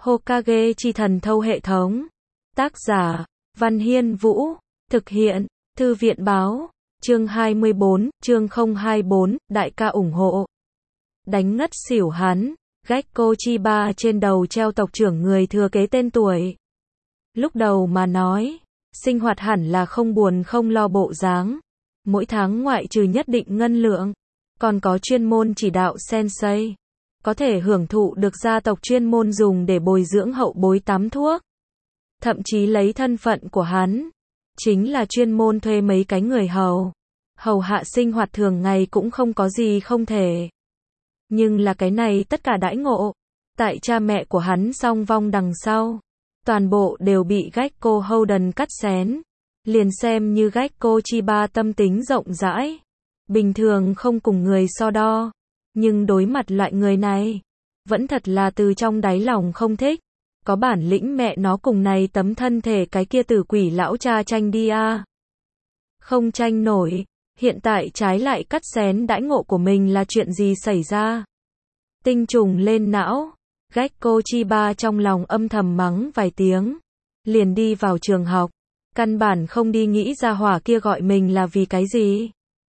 Hokage chi thần thâu hệ thống. Tác giả, Văn Hiên Vũ. Thực hiện, Thư viện báo. Chương 24, chương 024, đại ca ủng hộ. Đánh ngất xỉu hắn, Gekko Chiba trên đầu treo tộc trưởng người thừa kế tên tuổi. Lúc đầu mà nói, sinh hoạt hẳn là không buồn không lo bộ dáng. Mỗi tháng ngoại trừ nhất định ngân lượng, còn có chuyên môn chỉ đạo sensei. Có thể hưởng thụ được gia tộc chuyên môn dùng để bồi dưỡng hậu bối tắm thuốc. Thậm chí lấy thân phận của hắn, chính là chuyên môn thuê mấy cái người hầu hạ sinh hoạt thường ngày cũng không có gì không thể. Nhưng là cái này tất cả đãi ngộ, tại cha mẹ của hắn song vong đằng sau, toàn bộ đều bị Gekko Holden cắt xén. Liền xem như Gekko Chiba tâm tính rộng rãi, bình thường không cùng người so đo, nhưng đối mặt loại người này, vẫn thật là từ trong đáy lòng không thích. Có bản lĩnh mẹ nó cùng này tấm thân thể cái kia tử quỷ lão cha tranh đi a. Không tranh nổi, hiện tại trái lại cắt xén đãi ngộ của mình là chuyện gì xảy ra? Tinh trùng lên não, Gekko Chiba trong lòng âm thầm mắng vài tiếng, liền đi vào trường học, căn bản không đi nghĩ ra hỏa kia gọi mình là vì cái gì.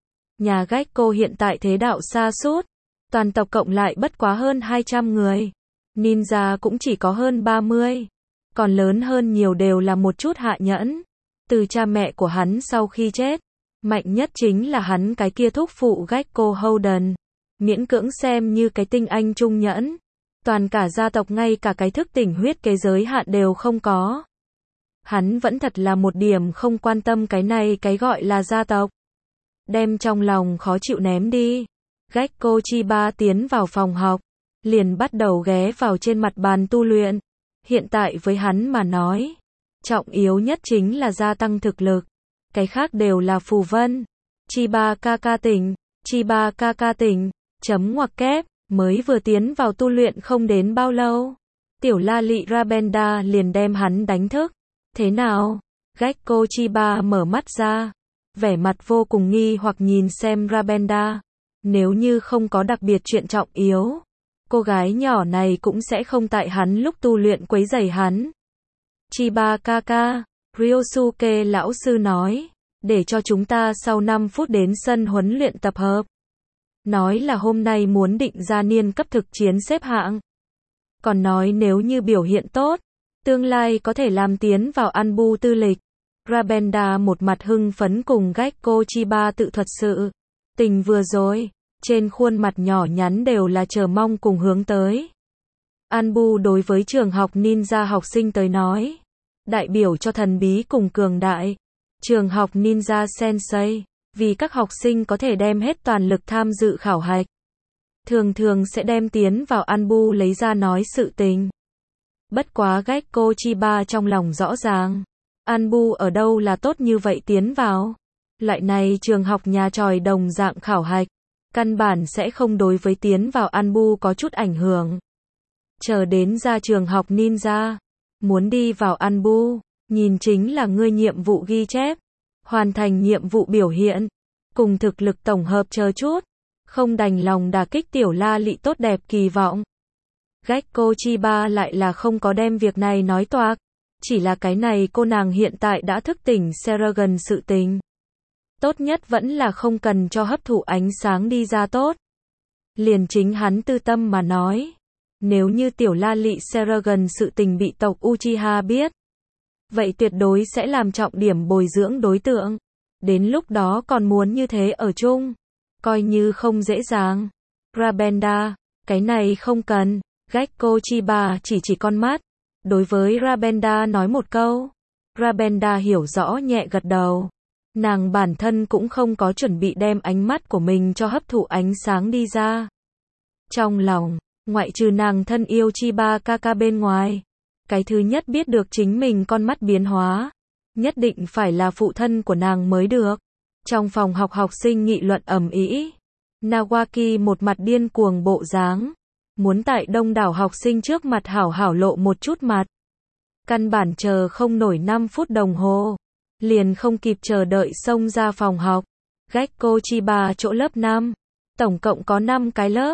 Nhà Gekko hiện tại thế đạo sa sút, toàn tộc cộng lại bất quá hơn 200 người. Ninja cũng chỉ có hơn 30, còn lớn hơn nhiều đều là một chút hạ nhẫn. Từ cha mẹ của hắn sau khi chết, mạnh nhất chính là hắn cái kia thúc phụ Gekko Holden, miễn cưỡng xem như cái tinh anh trung nhẫn. Toàn cả gia tộc ngay cả cái thức tỉnh huyết kế giới hạn đều không có. Hắn vẫn thật là một điểm không quan tâm cái này cái gọi là gia tộc. Đem trong lòng khó chịu ném đi. Gekko Chiba tiến vào phòng học, liền bắt đầu ghé vào trên mặt bàn tu luyện. Hiện tại với hắn mà nói, trọng yếu nhất chính là gia tăng thực lực. Cái khác đều là phù vân. Chiba kaka tỉnh, Chiba kaka tỉnh, chấm ngoặc kép, mới vừa tiến vào tu luyện không đến bao lâu. Tiểu la lị Rabenda liền đem hắn đánh thức. Thế nào? Gekko Chiba mở mắt ra, vẻ mặt vô cùng nghi hoặc nhìn xem Rabenda. Nếu như không có đặc biệt chuyện trọng yếu, cô gái nhỏ này cũng sẽ không tại hắn lúc tu luyện quấy rầy hắn. Chiba kaka, Ryosuke lão sư nói, để cho chúng ta sau 5 phút đến sân huấn luyện tập hợp. Nói là hôm nay muốn định ra niên cấp thực chiến xếp hạng. Còn nói nếu như biểu hiện tốt, tương lai có thể làm tiến vào Anbu tư lịch. Rabenda một mặt hưng phấn cùng Gekko Chiba tự thuật sự tình vừa rồi, trên khuôn mặt nhỏ nhắn đều là chờ mong cùng hướng tới. Anbu đối với trường học ninja học sinh tới nói, đại biểu cho thần bí cùng cường đại. Trường học ninja sensei, vì các học sinh có thể đem hết toàn lực tham dự khảo hạch, thường thường sẽ đem tiến vào Anbu lấy ra nói sự tình. Bất quá Gekko Chiba trong lòng rõ ràng, Anbu ở đâu là tốt như vậy tiến vào. Loại này trường học nhà tròi đồng dạng khảo hạch, căn bản sẽ không đối với tiến vào Anbu có chút ảnh hưởng. Chờ đến ra trường học ninja, muốn đi vào Anbu, nhìn chính là ngươi nhiệm vụ ghi chép, hoàn thành nhiệm vụ biểu hiện, cùng thực lực tổng hợp chờ chút, không đành lòng đả kích tiểu la lị tốt đẹp kỳ vọng. Gekko Chiba lại là không có đem việc này nói toạc, chỉ là cái này cô nàng hiện tại đã thức tỉnh Seragon sự tình. Tốt nhất vẫn là không cần cho hấp thụ ánh sáng đi ra tốt. Liền chính hắn tư tâm mà nói, nếu như tiểu la lị Seragon sự tình bị tộc Uchiha biết, vậy tuyệt đối sẽ làm trọng điểm bồi dưỡng đối tượng. Đến lúc đó còn muốn như thế ở chung, coi như không dễ dàng. Rabenda, cái này không cần. Gekko Chiba chỉ con mắt, đối với Rabenda nói một câu. Rabenda hiểu rõ nhẹ gật đầu. Nàng bản thân cũng không có chuẩn bị đem ánh mắt của mình cho hấp thụ ánh sáng đi ra. Trong lòng, ngoại trừ nàng thân yêu Chiba kaka bên ngoài, cái thứ nhất biết được chính mình con mắt biến hóa, nhất định phải là phụ thân của nàng mới được. Trong phòng học học sinh nghị luận ầm ĩ. Nawaki một mặt điên cuồng bộ dáng, muốn tại đông đảo học sinh trước mặt hảo hảo lộ một chút mặt. Căn bản chờ không nổi 5 phút đồng hồ, liền không kịp chờ đợi xông ra phòng học. Gekko Chiba chỗ lớp 5, tổng cộng có 5 cái lớp,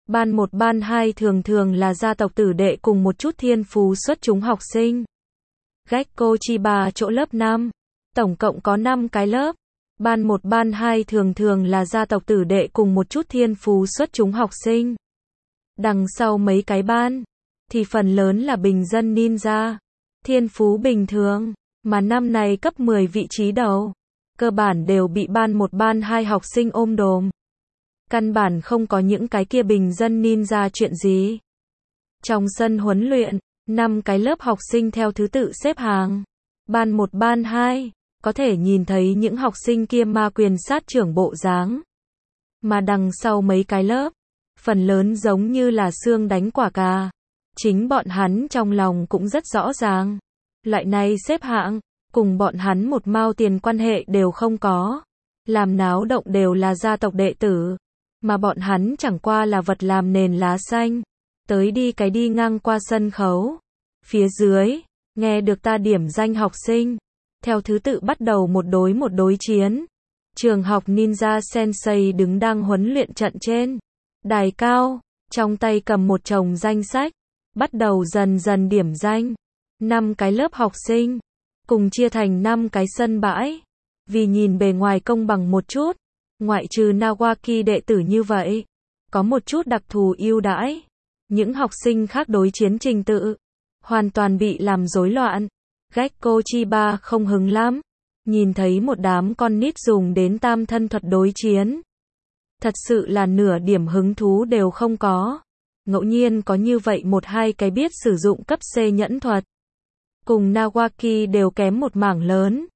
Ban 1 ban 2 thường thường là gia tộc tử đệ cùng một chút thiên phú xuất chúng học sinh. Gekko Chiba chỗ lớp 5. Tổng cộng có 5 cái lớp. Ban 1 ban 2 thường thường là gia tộc tử đệ cùng một chút thiên phú xuất chúng học sinh. Đằng sau mấy cái ban, thì phần lớn là bình dân ninja. Thiên phú bình thường, mà năm này cấp 10 vị trí đầu. Cơ bản đều bị ban 1 ban 2 học sinh ôm đồm. Căn bản không có những cái kia bình dân ninja chuyện gì. Trong sân huấn luyện, 5 cái lớp học sinh theo thứ tự xếp hàng. Ban 1 ban 2, có thể nhìn thấy những học sinh kia ma quyền sát trưởng bộ dáng. Mà đằng sau mấy cái lớp, phần lớn giống như là xương đánh quả cà. Chính bọn hắn trong lòng cũng rất rõ ràng. Loại này xếp hạng, cùng bọn hắn một mao tiền quan hệ đều không có. Làm náo động đều là gia tộc đệ tử. Mà bọn hắn chẳng qua là vật làm nền lá xanh. Tới đi cái đi ngang qua sân khấu. Phía dưới, nghe được ta điểm danh học sinh. Theo thứ tự bắt đầu một đối chiến. Trường học Ninja Sensei đứng đang huấn luyện trận trên. Đài cao, trong tay cầm một chồng danh sách. Bắt đầu dần dần điểm danh. 5 cái lớp học sinh. Cùng chia thành 5 cái sân bãi. Vì nhìn bề ngoài công bằng một chút. Ngoại trừ Nawaki đệ tử như vậy. Có một chút đặc thù ưu đãi. Những học sinh khác đối chiến trình tự. Hoàn toàn bị làm rối loạn. Gekko Chiba không hứng lắm. Nhìn thấy một đám con nít dùng đến tam thân thuật đối chiến. Thật sự là nửa điểm hứng thú đều không có. Ngẫu nhiên có như vậy một hai cái biết sử dụng cấp C nhẫn thuật. Cùng Nawaki đều kém một mảng lớn.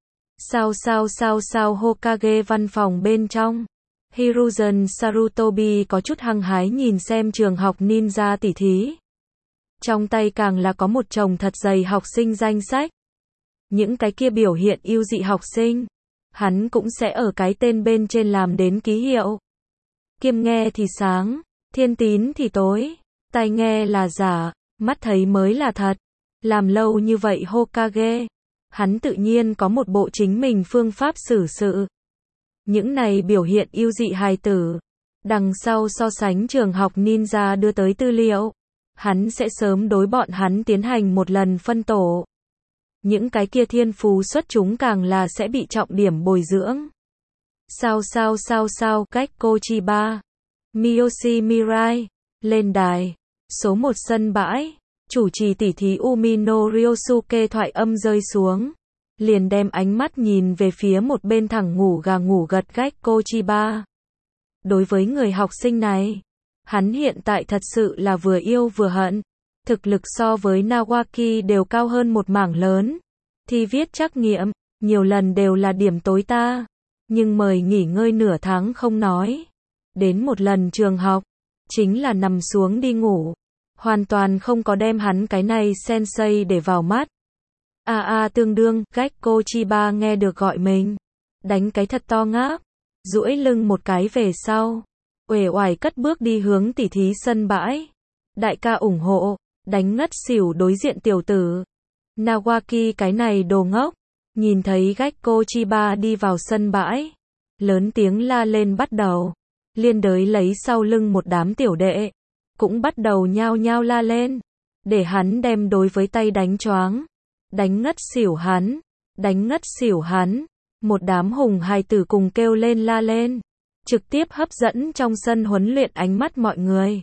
Sao Hokage văn phòng bên trong. Hiruzen Sarutobi có chút hăng hái nhìn xem trường học ninja tỉ thí. Trong tay càng là có một chồng thật dày học sinh danh sách. Những cái kia biểu hiện ưu dị học sinh, hắn cũng sẽ ở cái tên bên trên làm đến ký hiệu. Kiêm nghe thì sáng, thiên tín thì tối, tai nghe là giả, mắt thấy mới là thật. Làm lâu như vậy Hokage, hắn tự nhiên có một bộ chính mình phương pháp xử sự. Những này biểu hiện ưu dị hài tử, đằng sau so sánh trường học ninja đưa tới tư liệu, hắn sẽ sớm đối bọn hắn tiến hành một lần phân tổ. Những cái kia thiên phú xuất chúng càng là sẽ bị trọng điểm bồi dưỡng. Gekko Chiba, Miyoshi Mirai, lên đài, số 1 sân bãi, chủ trì tỉ thí Umino Ryosuke thoại âm rơi xuống. Liền đem ánh mắt nhìn về phía một bên thẳng ngủ gà ngủ gật Gekko Chiba. Đối với người học sinh này, hắn hiện tại thật sự là vừa yêu vừa hận. Thực lực so với Nawaki đều cao hơn một mảng lớn. Thi viết trắc nghiệm, nhiều lần đều là điểm tối ta. Nhưng mời nghỉ ngơi nửa tháng không nói. Đến một lần trường học, chính là nằm xuống đi ngủ. Hoàn toàn không có đem hắn cái này sensei để vào mắt. Tương đương, Gekko Chiba nghe được gọi mình. Đánh cái thật to ngáp. Duỗi lưng một cái về sau. Uể oải cất bước đi hướng tỉ thí sân bãi. Đại ca ủng hộ. Đánh ngất xỉu đối diện tiểu tử. Nawaki cái này đồ ngốc. Nhìn thấy Gekko Chiba đi vào sân bãi. Lớn tiếng la lên bắt đầu. Liên đới lấy sau lưng một đám tiểu đệ. Cũng bắt đầu nhao nhao la lên. Để hắn đem đối với tay đánh choáng. Đánh ngất xỉu hắn. Đánh ngất xỉu hắn. Một đám hùng hài tử cùng kêu lên la lên. Trực tiếp hấp dẫn trong sân huấn luyện ánh mắt mọi người.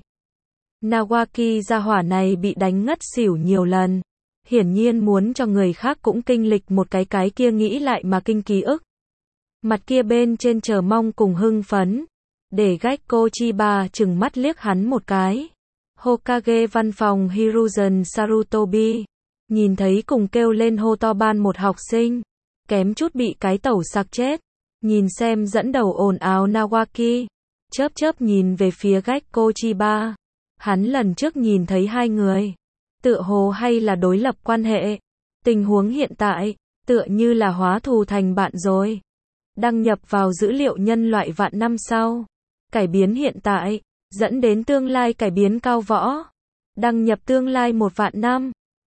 Nawaki gia hỏa này bị đánh ngất xỉu nhiều lần. Hiển nhiên muốn cho người khác cũng kinh lịch một cái kia nghĩ lại mà kinh ký ức. Mặt kia bên trên chờ mong cùng hưng phấn. Để Gekko Chiba chừng mắt liếc hắn một cái. Hokage văn phòng Hiruzen Sarutobi. Nhìn thấy cùng kêu lên hô to ban một học sinh. Kém chút bị cái tẩu sặc chết. Nhìn xem dẫn đầu ồn ào Nawaki. Chớp nhìn về phía Gekko Chiba. Hắn lần trước nhìn thấy hai người. Tựa hồ hay là đối lập quan hệ. Tình huống hiện tại, tựa như là hóa thù thành bạn rồi. Đăng nhập vào dữ liệu nhân loại vạn năm sau. Cải biến hiện tại, dẫn đến tương lai cải biến cao võ. Đăng nhập tương lai 1 vạn năm.